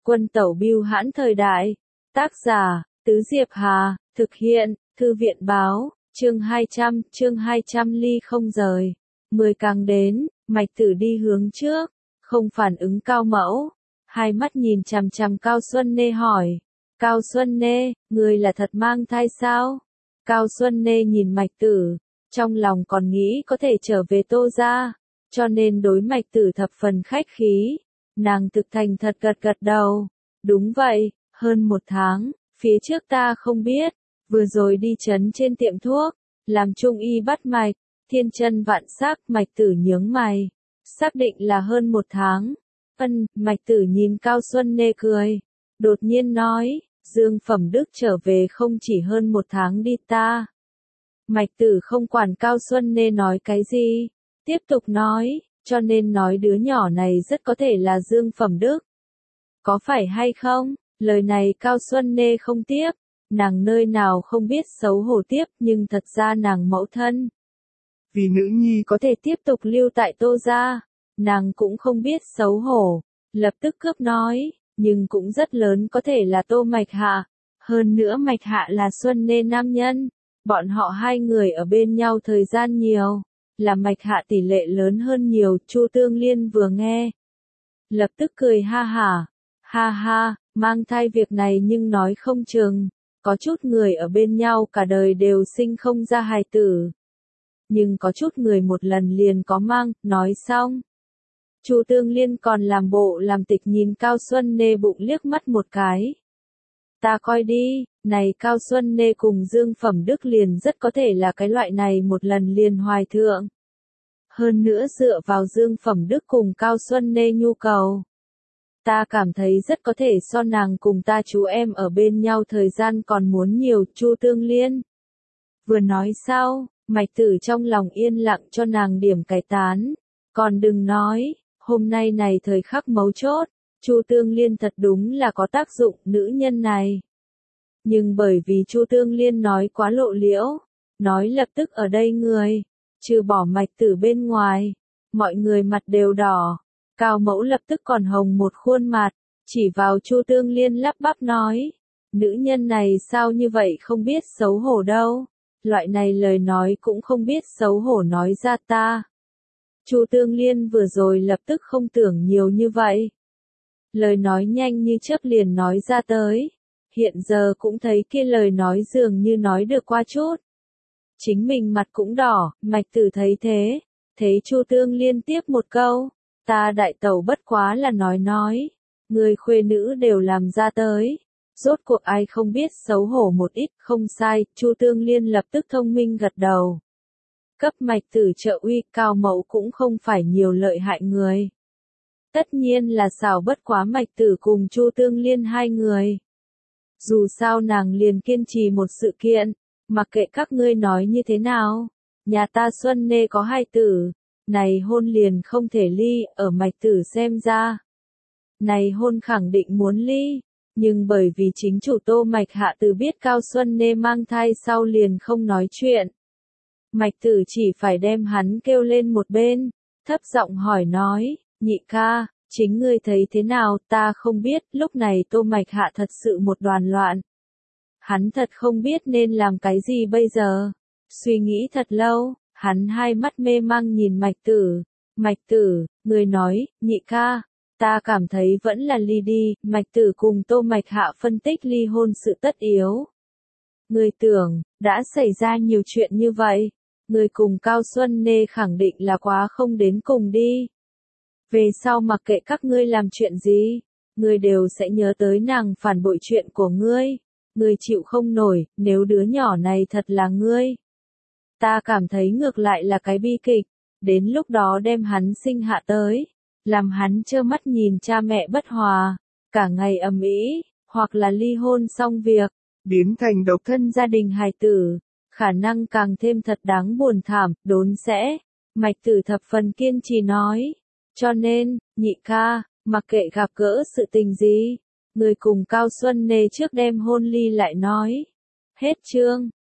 Quân tẩu bưu hãn thời đại. Tác giả, Tứ Diệp Hà, thực hiện, Thư viện báo, chương 200 ly không rời. 10 càng đến, Mạch Tử đi hướng trước, không phản ứng Cao Mẫu. Hai mắt nhìn chằm chằm Cao Xuân Nê hỏi. Cao Xuân Nê, người là thật mang thai sao? Cao Xuân Nê nhìn Mạch Tử, trong lòng còn nghĩ có thể trở về Tô gia, cho nên đối Mạch Tử thập phần khách khí. Nàng thực thành thật gật gật đầu. Đúng vậy, hơn 1 tháng, phía trước ta không biết, vừa rồi đi chấn trên tiệm thuốc, làm trung y bắt mạch, thiên chân vạn sắc. Mạch Tử nhướng mày, xác định là hơn 1 tháng. Mạch Tử nhìn Cao Xuân Nê cười, đột nhiên nói, Dương Phẩm Đức trở về không chỉ hơn 1 tháng đi ta. Mạch Tử không quản Cao Xuân Nê nói cái gì, tiếp tục nói, cho nên nói đứa nhỏ này rất có thể là Dương Phẩm Đức. Có phải hay không? Lời này Cao Xuân Nê không tiếp, nàng nơi nào không biết xấu hổ tiếp, nhưng thật ra nàng mẫu thân. Vì nữ nhi có thể tiếp tục lưu tại Tô gia, nàng cũng không biết xấu hổ, lập tức cướp nói, nhưng cũng rất lớn có thể là Tô Mạch Hạ. Hơn nữa Mạch Hạ là Xuân Nê nam nhân, bọn họ hai người ở bên nhau thời gian nhiều, là Mạch Hạ tỷ lệ lớn hơn nhiều. Chu Tương Liên vừa nghe, lập tức cười ha ha, mang thai việc này nhưng nói không chừng, có chút người ở bên nhau cả đời đều sinh không ra hài tử. Nhưng có chút người một lần liền có mang, nói xong. Chu Tương Liên còn làm bộ làm tịch nhìn Cao Xuân Nê bụng liếc mắt một cái. Ta coi đi, này Cao Xuân Nê cùng Dương Phẩm Đức liền rất có thể là cái loại này một lần liền hoài thượng. Hơn nữa dựa vào Dương Phẩm Đức cùng Cao Xuân Nê nhu cầu, ta cảm thấy rất có thể so nàng cùng ta chú em ở bên nhau thời gian còn muốn nhiều. Chu Tương Liên vừa nói sau, Mạch Tử trong lòng yên lặng cho nàng điểm cái tán. Còn đừng nói, hôm nay này thời khắc mấu chốt, Chu Tương Liên thật đúng là có tác dụng, nữ nhân này. Nhưng bởi vì Chu Tương Liên nói quá lộ liễu, nói lập tức ở đây người, trừ bỏ Mạch Tử bên ngoài, mọi người mặt đều đỏ. Cao Mẫu lập tức còn hồng một khuôn mặt, chỉ vào Chu Tương Liên lắp bắp nói, nữ nhân này sao như vậy không biết xấu hổ đâu, loại này lời nói cũng không biết xấu hổ nói ra ta. Chu Tương Liên vừa rồi lập tức không tưởng nhiều như vậy. Lời nói nhanh như chớp liền nói ra tới, hiện giờ cũng thấy kia lời nói dường như nói được qua chút. Chính mình mặt cũng đỏ. Mạch Tử thấy thế, thấy Chu Tương Liên tiếp một câu, ta đại tẩu bất quá là nói, người khuê nữ đều làm ra tới. Rốt cuộc ai không biết xấu hổ một ít, không sai. Chu Tương Liên lập tức thông minh gật đầu. Cấp Mạch Tử trợ uy, Cao Mẫu cũng không phải nhiều lợi hại người. Tất nhiên là xảo bất quá Mạch Tử cùng Chu Tương Liên hai người. Dù sao nàng liền kiên trì một sự kiện, mặc kệ các ngươi nói như thế nào, nhà ta Xuân Nê có hài tử, này hôn liền không thể ly. Ở Mạch Tử xem ra, này hôn khẳng định muốn ly, nhưng bởi vì chính chủ Tô Mạch Hạ từ biết Cao Xuân Nê mang thai sau liền không nói chuyện. Mạch Tử chỉ phải đem hắn kêu lên một bên, thấp giọng hỏi nói, nhị ca, chính ngươi thấy thế nào? Ta không biết. Lúc này Tô Mạch Hạ thật sự một đoàn loạn. Hắn thật không biết nên làm cái gì bây giờ. Suy nghĩ thật lâu, hắn hai mắt mê mang nhìn Mạch Tử. Mạch Tử, người nói, nhị ca, ta cảm thấy vẫn là ly đi. Mạch Tử cùng Tô Mạch Hạ phân tích ly hôn sự tất yếu. Người tưởng, đã xảy ra nhiều chuyện như vậy, người cùng Cao Xuân Nê khẳng định là quá không đến cùng đi. Về sau mặc kệ các ngươi làm chuyện gì, ngươi đều sẽ nhớ tới nàng phản bội chuyện của ngươi. Ngươi chịu không nổi, nếu đứa nhỏ này thật là ngươi. Ta cảm thấy ngược lại là cái bi kịch, đến lúc đó đem hắn sinh hạ tới, làm hắn trơ mắt nhìn cha mẹ bất hòa, cả ngày ầm ĩ, hoặc là ly hôn xong việc, biến thành độc thân gia đình hài tử, khả năng càng thêm thật đáng buồn thảm. Đốn sẽ, Mạch Tử thập phần kiên trì nói, cho nên, nhị ca, mặc kệ gặp gỡ sự tình gì, người cùng Cao Xuân Nê trước đem hôn ly lại nói. Hết chương.